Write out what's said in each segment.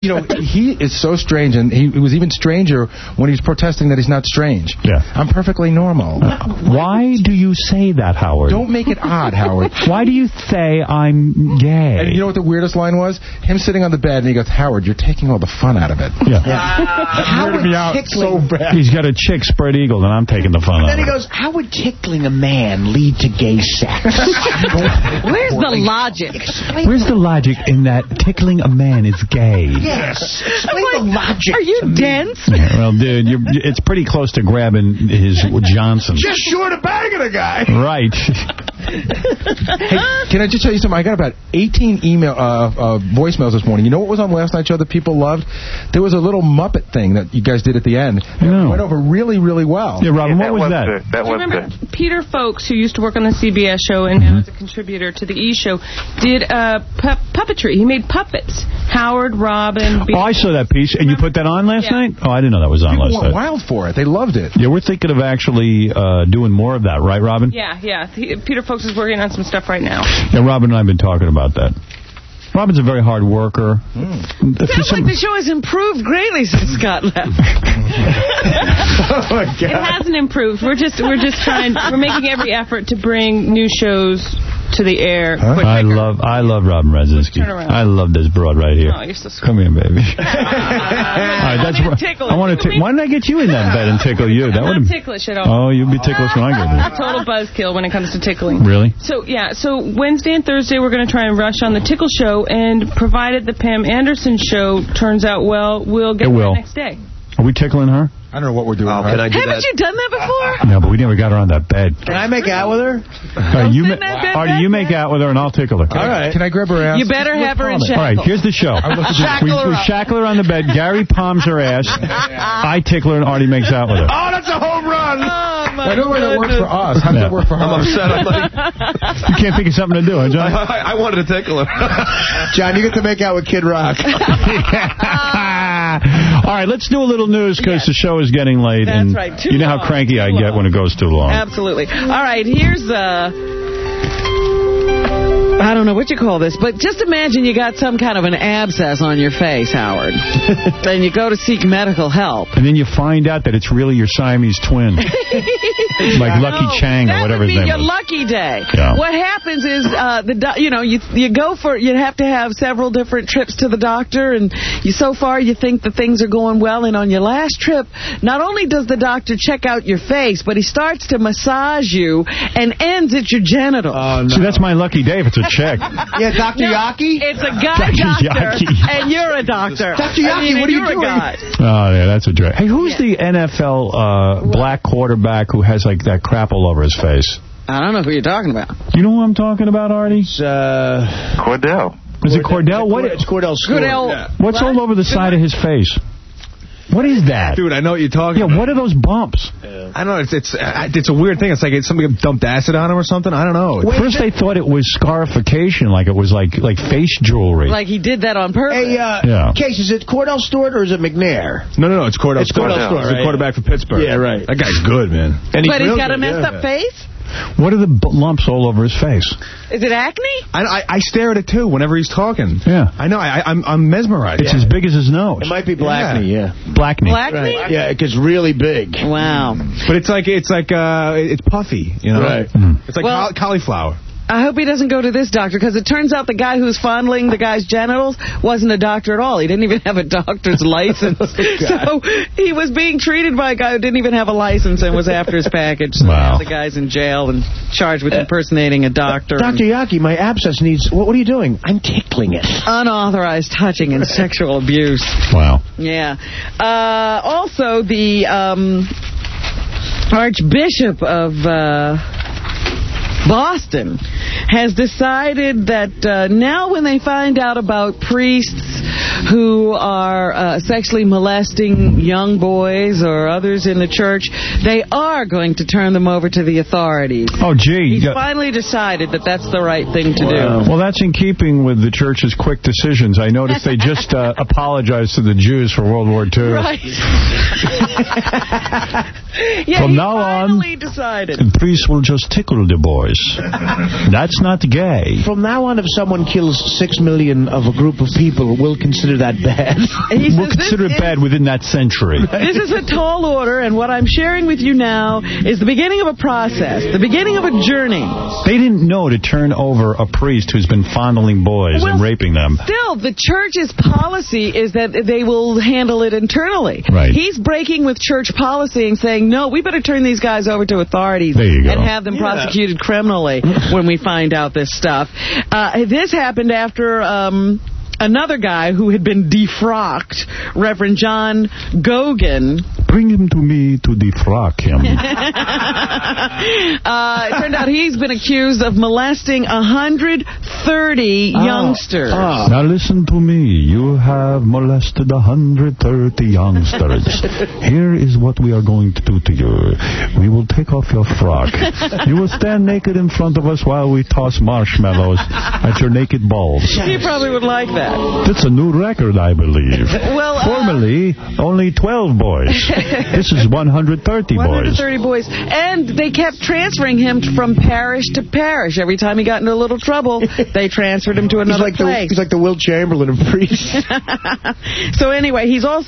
You know, he is so strange, and he was even stranger when he was protesting that he's not strange. Yeah. I'm perfectly normal. Why do you say that, Howard? Don't make it odd, Howard. Why do you say I'm gay? And you know what the weirdest line was? Him sitting on the bed, and he goes, Howard, you're taking all the fun out of it. Yeah. Howard me out so bad. He's got a chick spread eagle, and I'm taking the fun out of it. Then he goes, how would tickling a man lead to gay sex? Where's the logic? Where's the logic in that tickling a man is gay? Yes. Explain the logic. Are you dense? Yeah, well, dude, it's pretty close to grabbing his Johnson. Just short of bagging a guy. Right. Hey, can I just tell you something? I got about 18 voicemails this morning. You know what was on last night's show that people loved? There was a little Muppet thing that you guys did at the end. It went over really, really well. Yeah, Robin, what was that? That was remember Peter Folks, who used to work on the CBS show and now is a contributor to the E! Show, did puppetry. He made puppets. Howard, Robin... Oh, I saw that piece. And you put that on last night? Oh, I didn't know that was on last night. People went wild for it. They loved it. Yeah, we're thinking of actually doing more of that, right, Robin? Yeah. Peter Folks is working on some stuff right now. Yeah, Robin and I have been talking about that. Robin's a very hard worker. Sounds like the show has improved greatly since Scott left. Oh, my God. It hasn't improved. We're just trying. We're making every effort to bring new shows to the air. I love Robin Radzinski. I love this broad right here. Oh, you're so sweet. Come here, baby. All right, that's I want to. Why didn't I get you in that bed and tickle you? That I'm not ticklish at all. Oh, you'd be ticklish when I get there. Total buzzkill when it comes to tickling. Really? So Wednesday and Thursday we're going to try and rush on the Tickle Show, and provided the Pam Anderson show turns out well, we'll get the next day. Are we tickling her? I don't know what we're doing. Can I do Haven't you done that before? No, but we never got her on that bed. Can I make out with her? Artie, you make out with her and I'll tickle her. All right. Can I grab her ass? You better have her in shackles. All right, here's the show. We shackle her on the bed. Gary palms her ass. I tickle her and Artie makes out with her. Oh, that's a home run. I know that works for us. How does that work for her? I'm upset. I'm like, you can't think of something to do, huh, John? I wanted to tickle her. John, you get to make out with Kid Rock. All right, let's do a little news because the show is getting late. That's and right. You know how cranky I get when it goes too long. Absolutely. All right, here's I don't know what you call this, but just imagine you got some kind of an abscess on your face, Howard. Then you go to seek medical help. And then you find out that it's really your Siamese twin. Like Lucky Chang or whatever his name is. That would be your lucky day. Yeah. What happens is, you have to have several different trips to the doctor, and so far you think that things are going well, and on your last trip, not only does the doctor check out your face, but he starts to massage you and ends at your genitals. Oh, no. See, that's my lucky day if it's a chick. Yeah, Dr. Yaki? It's a guy doctor, and you're a doctor. Dr. Yaki, what are you doing? Oh, yeah, that's a joke. Hey, who's the NFL black quarterback who has, like, that crap all over his face? I don't know who you're talking about. You know who I'm talking about, Artie? It's, Cordell. Is it Cordell? It's Cordell Stewart. What's all over the side of his face? What is that? Dude, I know what you're talking about. Yeah, what are those bumps? I don't know. It's a weird thing. It's like somebody dumped acid on him or something. I don't know. First they thought it was scarification, like it was like face jewelry. Like he did that on purpose. Hey, Case, is it Cordell Stewart or is it McNair? No, it's Cordell Stewart. Cordell Stewart, He's the quarterback for Pittsburgh. Yeah, right. That guy's good, man. And he's got a messed up face? What are the lumps all over his face? Is it acne? I stare at it, too, whenever he's talking. Yeah. I know. I'm mesmerized. It's as big as his nose. It might be blackney, Blackney. Blackney? Right. Yeah, it gets really big. Wow. But it's puffy, you know? Right. It's like cauliflower. I hope he doesn't go to this doctor, because it turns out the guy who's fondling the guy's genitals wasn't a doctor at all. He didn't even have a doctor's license. So he was being treated by a guy who didn't even have a license and was after his package. So now the guy's in jail and charged with impersonating a doctor. Dr. Yaki, my abscess needs... What are you doing? I'm tickling it. Unauthorized touching and sexual abuse. Wow. Yeah. Also, the Archbishop of... Boston has decided that now when they find out about priests who are sexually molesting young boys or others in the church, they are going to turn them over to the authorities. Oh, gee. He's finally decided that that's the right thing to do. Well, that's in keeping with the church's quick decisions. I noticed they just apologized to the Jews for World War II. Right. Yeah, From he now finally on, decided. The priests will just tickle the boys. That's not gay. From now on, if someone kills 6 million of a group of people, we'll consider consider that bad. We'll consider it bad within that century. This is a tall order, and what I'm sharing with you now is the beginning of a process, the beginning of a journey. They didn't know to turn over a priest who's been fondling boys and raping them. Still, the church's policy is that they will handle it internally. Right. He's breaking with church policy and saying, no, we better turn these guys over to authorities and have them prosecuted criminally when we find out this stuff. This happened after another guy who had been defrocked, Reverend John Gogan. Bring him to me to defrock him. It turned out he's been accused of molesting 130 youngsters. Now listen to me. You have molested 130 youngsters. Here is what we are going to do to you. We will take off your frock. You will stand naked in front of us while we toss marshmallows at your naked balls. He probably would like that. That's a new record, I believe. Well, formerly, only 12 boys. This is 130 boys. 130 boys. And they kept transferring him from parish to parish. Every time he got into a little trouble, they transferred him to another place. He's like the Will Chamberlain of priests. So anyway,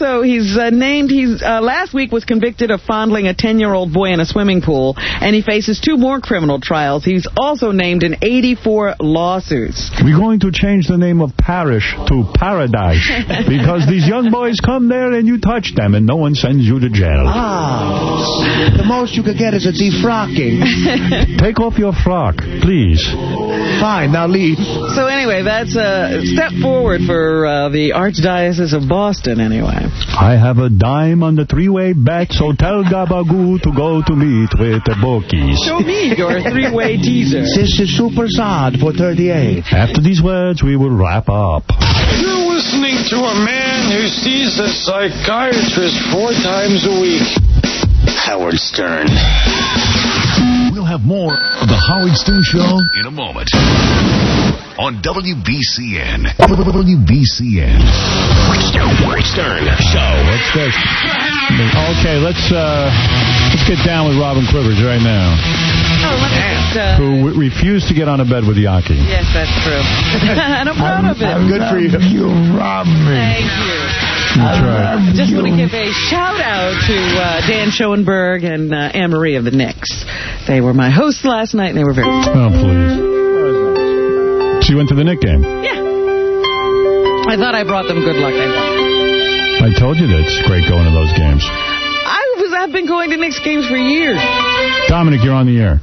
last week was convicted of fondling a 10-year-old boy in a swimming pool, and he faces 2 more criminal trials. He's also named in 84 lawsuits. We're going to change the name of parish to paradise because these young boys come there and you touch them and no one sends you to jail. The most you could get is a defrocking. Take off your frock, please. Fine, now leave. So anyway, that's a step forward for the Archdiocese of Boston, anyway. I have a dime on the 3-way bet, so tell Gabagoo to go to meet with the bookies. Show me your 3-way teaser. This is Super Sad for 38. After these words, we will wrap up. You're listening to a man who sees a psychiatrist 4 times a week. Howard Stern. We'll have more of the Howard Stern Show in a moment. On WBCN. WBCN. Howard Stern Show. What's this? Okay, let's get down with Robin Quivers right now. Oh, let me just, who refused to get on a bed with Yaki. Yes, that's true. And I'm proud of it. Good for you. You robbed me. Thank you. That's right. I just want to give a shout-out to Dan Schoenberg and Anne-Marie of the Knicks. They were my hosts last night, and they were very... Oh, please. So you went to the Knicks game? Yeah. I thought I brought them good luck. I told you that it's great going to those games. I've been going to Knicks games for years. Dominic, you're on the air.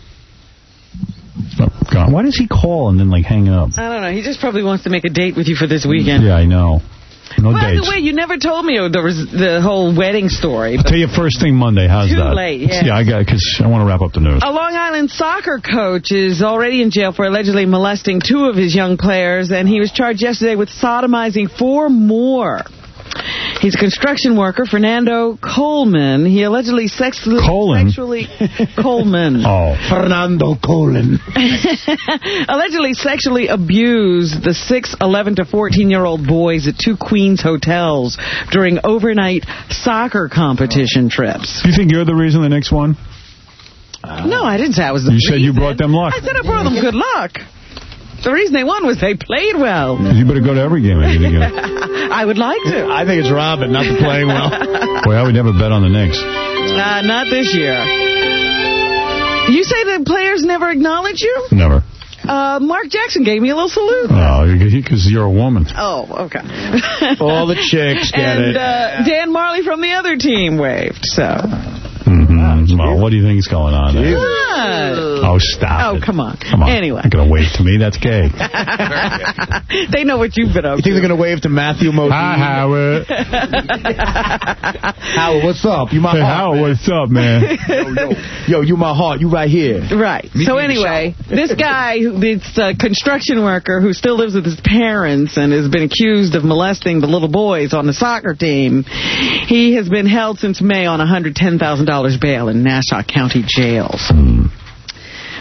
Oh, God. Why does he call and then, hang up? I don't know. He just probably wants to make a date with you for this weekend. Yeah, I know. No By dates. the way, you never told me there was the whole wedding story. I'll tell you first thing Monday. How's Too that? late, yeah. Yeah, because I want to wrap up the news. A Long Island soccer coach is already in jail for allegedly molesting 2 of his young players, and he was charged yesterday with sodomizing 4 more. He's a construction worker, Fernando Coleman. He allegedly sexually... Coleman. Oh. Fernando Coleman. Allegedly sexually abused the 6, 11 to 14-year-old boys at 2 Queens hotels during overnight soccer competition trips. Do you think you're the reason the Knicks won? No, I didn't say I was the reason. You said you brought them luck. I said I brought them good luck. The reason they won was they played well. You better go to every game. I would like to. I think it's Robin, not the playing well. Boy, I would never bet on the Knicks. Not this year. You say the players never acknowledge you? Never. Mark Jackson gave me a little salute. Oh, because you're a woman. Oh, okay. All the chicks get it. And Dan Marley from the other team waved, so... Well, what do you think is going on there? Oh, stop it. Oh, come on. Come on. Anyway. They're going to wave to me. That's gay. They know what you've been up to. You think they're going to wave to Matthew Modine? Hi, Howard. Howard, what's up? You my hey, heart, Howard, man. what's up, man? Yo, you my heart. You right here. Right. So anyway, this guy, this construction worker who still lives with his parents and has been accused of molesting the little boys on the soccer team, he has been held since May on $110,000 bail in Nassau County jails.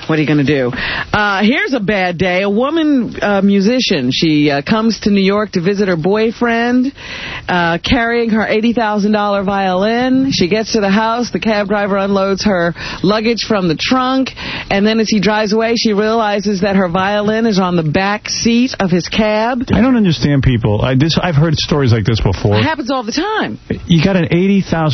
What are you going to do? Here's a bad day. A woman musician. She comes to New York to visit her boyfriend, carrying her $80,000 violin. She gets to the house. The cab driver unloads her luggage from the trunk. And then as he drives away, she realizes that her violin is on the back seat of his cab. I don't understand people. I've heard stories like this before. It happens all the time. You got an $80,000